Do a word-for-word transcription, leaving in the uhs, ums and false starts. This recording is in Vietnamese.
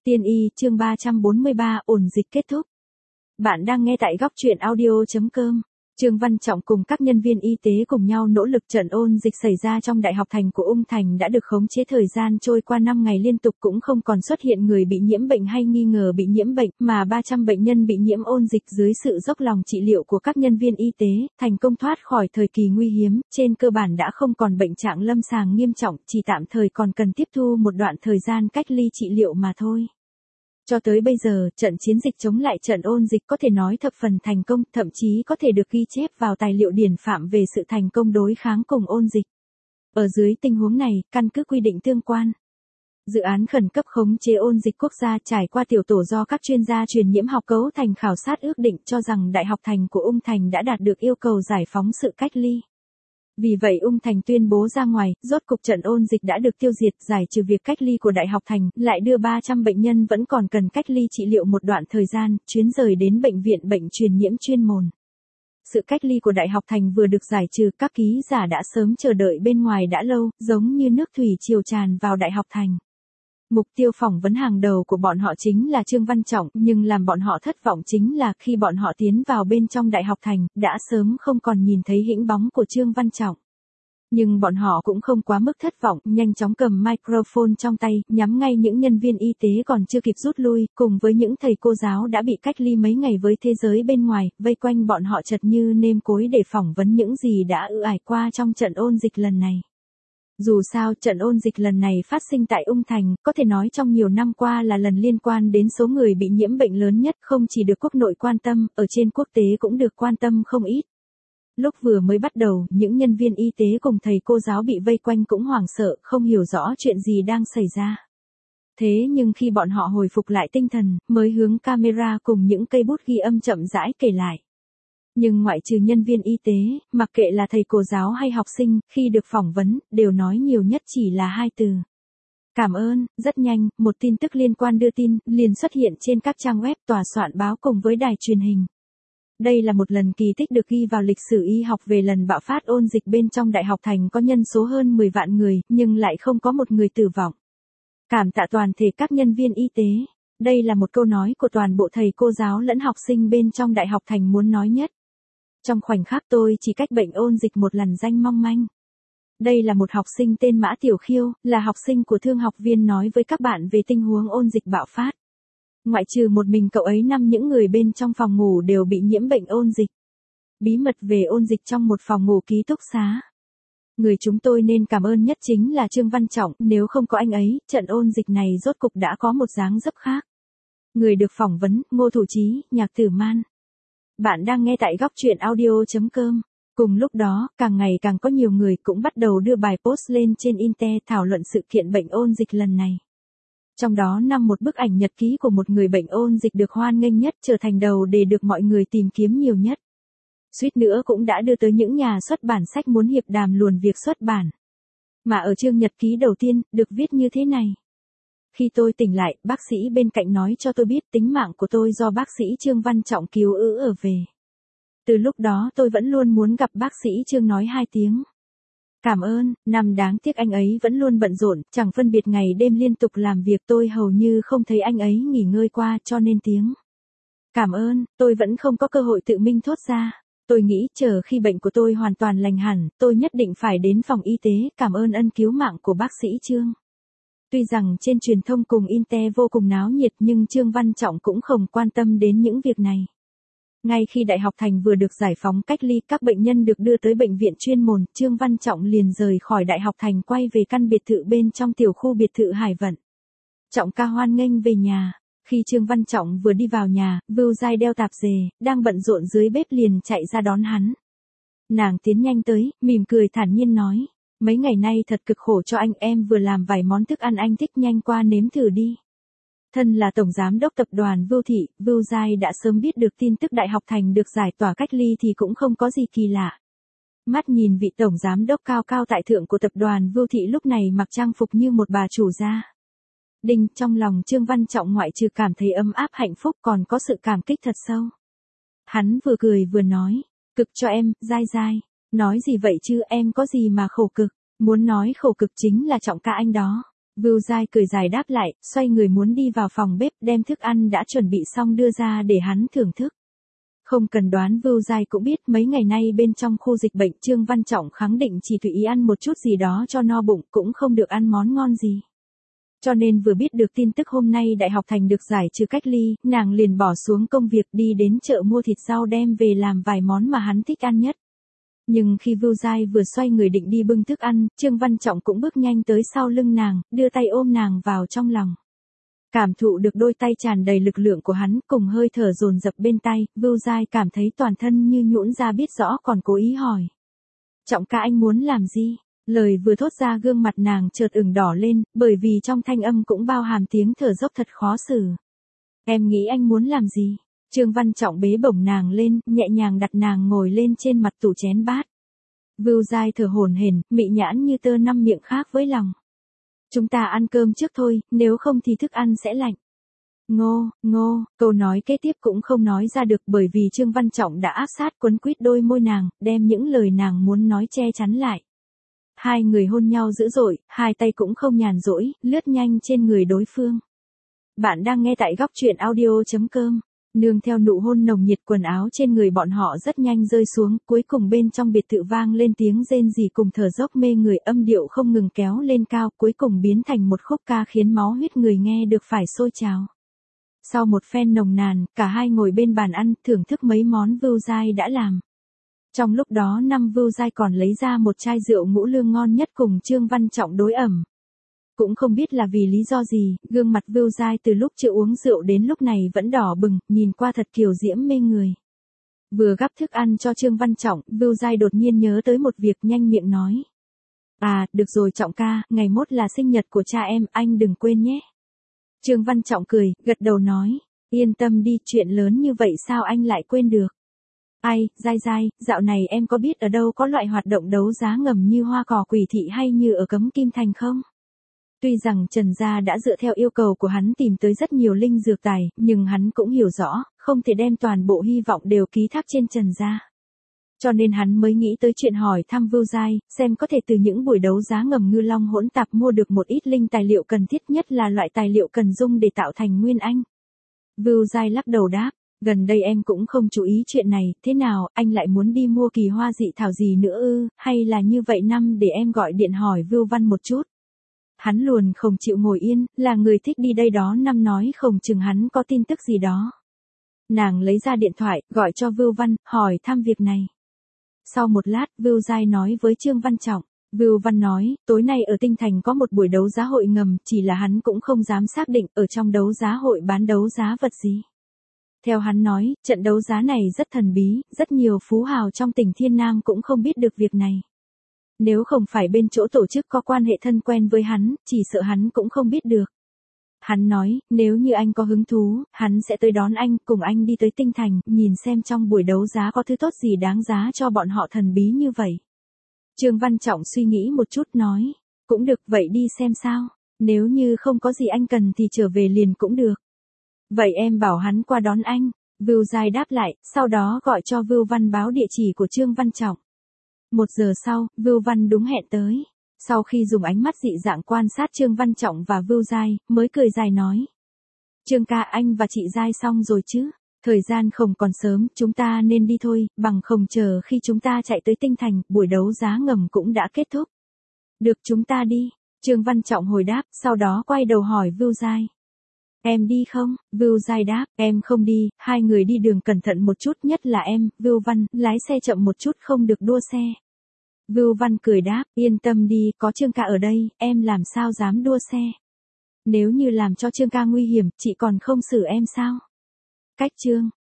Tiên y chương ba trăm bốn mươi ba ổn dịch kết thúc. Bạn đang nghe tại góc truyện audio chấm com. Trương Văn Trọng cùng các nhân viên y tế cùng nhau nỗ lực trận ôn dịch xảy ra trong Đại học Thành của Ung Thành đã được khống chế. Thời gian trôi qua năm ngày liên tục cũng không còn xuất hiện người bị nhiễm bệnh hay nghi ngờ bị nhiễm bệnh, mà ba trăm bệnh nhân bị nhiễm ôn dịch dưới sự dốc lòng trị liệu của các nhân viên y tế, thành công thoát khỏi thời kỳ nguy hiểm, trên cơ bản đã không còn bệnh trạng lâm sàng nghiêm trọng, chỉ tạm thời còn cần tiếp thu một đoạn thời gian cách ly trị liệu mà thôi. Cho tới bây giờ, trận chiến dịch chống lại trận ôn dịch có thể nói thập phần thành công, thậm chí có thể được ghi chép vào tài liệu điển phạm về sự thành công đối kháng cùng ôn dịch. Ở dưới tình huống này, căn cứ quy định tương quan, dự án khẩn cấp khống chế ôn dịch quốc gia trải qua tiểu tổ do các chuyên gia truyền nhiễm học cấu thành khảo sát ước định cho rằng Đại học Thành của Ung Thành đã đạt được yêu cầu giải phóng sự cách ly. Vì vậy Ung Thành tuyên bố ra ngoài, rốt cục trận ôn dịch đã được tiêu diệt, giải trừ việc cách ly của Đại học Thành, lại đưa ba trăm bệnh nhân vẫn còn cần cách ly trị liệu một đoạn thời gian, chuyến rời đến bệnh viện bệnh truyền nhiễm chuyên môn. Sự cách ly của Đại học Thành vừa được giải trừ, các ký giả đã sớm chờ đợi bên ngoài đã lâu, giống như nước thủy triều tràn vào Đại học Thành. Mục tiêu phỏng vấn hàng đầu của bọn họ chính là Trương Văn Trọng, nhưng làm bọn họ thất vọng chính là khi bọn họ tiến vào bên trong Đại học Thành, đã sớm không còn nhìn thấy hĩnh bóng của Trương Văn Trọng. Nhưng bọn họ cũng không quá mức thất vọng, nhanh chóng cầm microphone trong tay, nhắm ngay những nhân viên y tế còn chưa kịp rút lui, cùng với những thầy cô giáo đã bị cách ly mấy ngày với thế giới bên ngoài, vây quanh bọn họ chật như nêm cối để phỏng vấn những gì đã ư ải qua trong trận ôn dịch lần này. Dù sao, trận ôn dịch lần này phát sinh tại Ung Thành, có thể nói trong nhiều năm qua là lần liên quan đến số người bị nhiễm bệnh lớn nhất, không chỉ được quốc nội quan tâm, ở trên quốc tế cũng được quan tâm không ít. Lúc vừa mới bắt đầu, những nhân viên y tế cùng thầy cô giáo bị vây quanh cũng hoảng sợ, không hiểu rõ chuyện gì đang xảy ra. Thế nhưng khi bọn họ hồi phục lại tinh thần, mới hướng camera cùng những cây bút ghi âm chậm rãi kể lại. Nhưng ngoại trừ nhân viên y tế, mặc kệ là thầy cô giáo hay học sinh, khi được phỏng vấn, đều nói nhiều nhất chỉ là hai từ. Cảm ơn. Rất nhanh, một tin tức liên quan đưa tin, liền xuất hiện trên các trang web, tòa soạn báo cùng với đài truyền hình. Đây là một lần kỳ tích được ghi vào lịch sử y học về lần bạo phát ôn dịch bên trong Đại học Thành có nhân số hơn mười vạn người, nhưng lại không có một người tử vong. Cảm tạ toàn thể các nhân viên y tế. Đây là một câu nói của toàn bộ thầy cô giáo lẫn học sinh bên trong Đại học Thành muốn nói nhất. Trong khoảnh khắc tôi chỉ cách bệnh ôn dịch một làn danh mong manh. Đây là một học sinh tên Mã Tiểu Khiêu, là học sinh của thương học viên nói với các bạn về tình huống ôn dịch bạo phát. Ngoại trừ một mình cậu ấy, năm những người bên trong phòng ngủ đều bị nhiễm bệnh ôn dịch. Bí mật về ôn dịch trong một phòng ngủ ký túc xá. Người chúng tôi nên cảm ơn nhất chính là Trương Văn Trọng, nếu không có anh ấy, trận ôn dịch này rốt cục đã có một dáng dấp khác. Người được phỏng vấn, Ngô Thủ Chí, Nhạc Tử Man. Bạn đang nghe tại góc truyện audio chấm com. Cùng lúc đó, càng ngày càng có nhiều người cũng bắt đầu đưa bài post lên trên Internet thảo luận sự kiện bệnh ôn dịch lần này. Trong đó năm một bức ảnh nhật ký của một người bệnh ôn dịch được hoan nghênh nhất, trở thành đầu đề được mọi người tìm kiếm nhiều nhất. Suýt nữa cũng đã đưa tới những nhà xuất bản sách muốn hiệp đàm luồn việc xuất bản. Mà ở chương nhật ký đầu tiên, được viết như thế này. Khi tôi tỉnh lại, bác sĩ bên cạnh nói cho tôi biết tính mạng của tôi do bác sĩ Trương Văn Trọng cứu ứ ở về. Từ lúc đó tôi vẫn luôn muốn gặp bác sĩ Trương, nói hai tiếng. Cảm ơn. Năm đáng tiếc anh ấy vẫn luôn bận rộn, chẳng phân biệt ngày đêm liên tục làm việc, tôi hầu như không thấy anh ấy nghỉ ngơi qua, cho nên tiếng. Cảm ơn, tôi vẫn không có cơ hội tự minh thốt ra. Tôi nghĩ chờ khi bệnh của tôi hoàn toàn lành hẳn, tôi nhất định phải đến phòng y tế, cảm ơn ân cứu mạng của bác sĩ Trương. Tuy rằng trên truyền thông cùng Inter vô cùng náo nhiệt, nhưng Trương Văn Trọng cũng không quan tâm đến những việc này. Ngay khi Đại học Thành vừa được giải phóng cách ly, các bệnh nhân được đưa tới bệnh viện chuyên môn, Trương Văn Trọng liền rời khỏi Đại học Thành quay về căn biệt thự bên trong tiểu khu biệt thự Hải Vận. Trọng ca hoan nghênh về nhà. Khi Trương Văn Trọng vừa đi vào nhà, Vưu Giai đeo tạp dề, đang bận rộn dưới bếp liền chạy ra đón hắn. Nàng tiến nhanh tới, mỉm cười thản nhiên nói. Mấy ngày nay thật cực khổ cho anh, em vừa làm vài món thức ăn anh thích, nhanh qua nếm thử đi. Thân là tổng giám đốc tập đoàn Vưu Thị, Vưu Giai đã sớm biết được tin tức Đại học Thành được giải tỏa cách ly thì cũng không có gì kỳ lạ. Mắt nhìn vị tổng giám đốc cao cao tại thượng của tập đoàn Vưu Thị lúc này mặc trang phục như một bà chủ gia. Đinh, trong lòng Trương Văn Trọng ngoại trừ cảm thấy ấm áp hạnh phúc còn có sự cảm kích thật sâu. Hắn vừa cười vừa nói, cực cho em, Giai Giai. Nói gì vậy chứ, em có gì mà khổ cực, muốn nói khổ cực chính là Trọng ca anh đó. Vưu Giai cười dài đáp lại, xoay người muốn đi vào phòng bếp đem thức ăn đã chuẩn bị xong đưa ra để hắn thưởng thức. Không cần đoán Vưu Giai cũng biết mấy ngày nay bên trong khu dịch bệnh Trương Văn Trọng khẳng định chỉ tùy ý ăn một chút gì đó cho no bụng cũng không được ăn món ngon gì. Cho nên vừa biết được tin tức hôm nay Đại học Thành được giải trừ cách ly, nàng liền bỏ xuống công việc đi đến chợ mua thịt rau đem về làm vài món mà hắn thích ăn nhất. Nhưng khi Vưu Giai vừa xoay người định đi bưng thức ăn, Trương Văn Trọng cũng bước nhanh tới sau lưng nàng, đưa tay ôm nàng vào trong lòng. Cảm thụ được đôi tay tràn đầy lực lượng của hắn cùng hơi thở dồn dập bên tay, Vưu Giai cảm thấy toàn thân như nhũn ra biết rõ còn cố ý hỏi. Trọng ca anh muốn làm gì? Lời vừa thốt ra gương mặt nàng chợt ửng đỏ lên, bởi vì trong thanh âm cũng bao hàm tiếng thở dốc thật khó xử. Em nghĩ anh muốn làm gì? Trương Văn Trọng bế bổng nàng lên, nhẹ nhàng đặt nàng ngồi lên trên mặt tủ chén bát. Vưu Giai thở hổn hển, mị nhãn như tơ năm miệng khác với lòng. Chúng ta ăn cơm trước thôi, nếu không thì thức ăn sẽ lạnh. Ngô, ngô, câu nói kế tiếp cũng không nói ra được bởi vì Trương Văn Trọng đã áp sát quấn quýt đôi môi nàng, đem những lời nàng muốn nói che chắn lại. Hai người hôn nhau dữ dội, hai tay cũng không nhàn rỗi, lướt nhanh trên người đối phương. Bạn đang nghe tại góc truyện audio chấm com. Nương theo nụ hôn nồng nhiệt quần áo trên người bọn họ rất nhanh rơi xuống, cuối cùng bên trong biệt thự vang lên tiếng rên rỉ cùng thở dốc mê người âm điệu không ngừng kéo lên cao, cuối cùng biến thành một khúc ca khiến máu huyết người nghe được phải sôi trào. Sau một phen nồng nàn, cả hai ngồi bên bàn ăn, thưởng thức mấy món Vưu Giai đã làm. Trong lúc đó năm Vưu Giai còn lấy ra một chai rượu ngũ lương ngon nhất cùng Trương Văn Trọng đối ẩm. Cũng không biết là vì lý do gì, gương mặt Vưu Giai từ lúc chưa uống rượu đến lúc này vẫn đỏ bừng, nhìn qua thật kiều diễm mê người. Vừa gắp thức ăn cho Trương Văn Trọng, Vưu Giai đột nhiên nhớ tới một việc nhanh miệng nói. À, được rồi Trọng ca, ngày mốt là sinh nhật của cha em, anh đừng quên nhé. Trương Văn Trọng cười, gật đầu nói, yên tâm đi, chuyện lớn như vậy sao anh lại quên được. Ai, Giai Giai, dạo này em có biết ở đâu có loại hoạt động đấu giá ngầm như Hoa Cỏ Quỷ Thị hay như ở Cấm Kim Thành không? Tuy rằng Trần Gia đã dựa theo yêu cầu của hắn tìm tới rất nhiều linh dược tài, nhưng hắn cũng hiểu rõ, không thể đem toàn bộ hy vọng đều ký thác trên Trần Gia. Cho nên hắn mới nghĩ tới chuyện hỏi thăm Vưu Giai, xem có thể từ những buổi đấu giá ngầm ngư long hỗn tạp mua được một ít linh tài liệu cần thiết nhất là loại tài liệu cần dùng để tạo thành nguyên anh. Vưu Giai lắc đầu đáp, gần đây em cũng không chú ý chuyện này, thế nào, anh lại muốn đi mua kỳ hoa dị thảo gì nữa ư, hay là như vậy năm để em gọi điện hỏi Vưu Văn một chút. Hắn luôn không chịu ngồi yên, là người thích đi đây đó năm nói không chừng hắn có tin tức gì đó. Nàng lấy ra điện thoại, gọi cho Vưu Văn, hỏi thăm việc này. Sau một lát, Vưu Giai nói với Trương Văn Trọng. Vưu Văn nói, tối nay ở Tinh Thành có một buổi đấu giá hội ngầm, chỉ là hắn cũng không dám xác định ở trong đấu giá hội bán đấu giá vật gì. Theo hắn nói, trận đấu giá này rất thần bí, rất nhiều phú hào trong tỉnh Thiên Nam cũng không biết được việc này. Nếu không phải bên chỗ tổ chức có quan hệ thân quen với hắn, chỉ sợ hắn cũng không biết được. Hắn nói, nếu như anh có hứng thú, hắn sẽ tới đón anh, cùng anh đi tới Tinh Thành, nhìn xem trong buổi đấu giá có thứ tốt gì đáng giá cho bọn họ thần bí như vậy. Trương Văn Trọng suy nghĩ một chút nói, cũng được, vậy đi xem sao, nếu như không có gì anh cần thì trở về liền cũng được. Vậy em bảo hắn qua đón anh. Vưu Giai đáp lại, sau đó gọi cho Vưu Văn báo địa chỉ của Trương Văn Trọng. Một giờ sau, Vưu Văn đúng hẹn tới. Sau khi dùng ánh mắt dị dạng quan sát Trương Văn Trọng và Vưu Giai, mới cười dài nói. Trương ca, anh và chị Giai xong rồi chứ? Thời gian không còn sớm, chúng ta nên đi thôi, bằng không chờ khi chúng ta chạy tới Tinh Thành, buổi đấu giá ngầm cũng đã kết thúc. Được, chúng ta đi. Trương Văn Trọng hồi đáp, sau đó quay đầu hỏi Vưu Giai. Em đi không? Vưu Giai đáp, em không đi, hai người đi đường cẩn thận một chút, nhất là em. Vưu Văn, lái xe chậm một chút, không được đua xe. Vưu Văn cười đáp, yên tâm đi, có Trương ca ở đây, em làm sao dám đua xe. Nếu như làm cho Trương ca nguy hiểm, chị còn không xử em sao? Cách Trương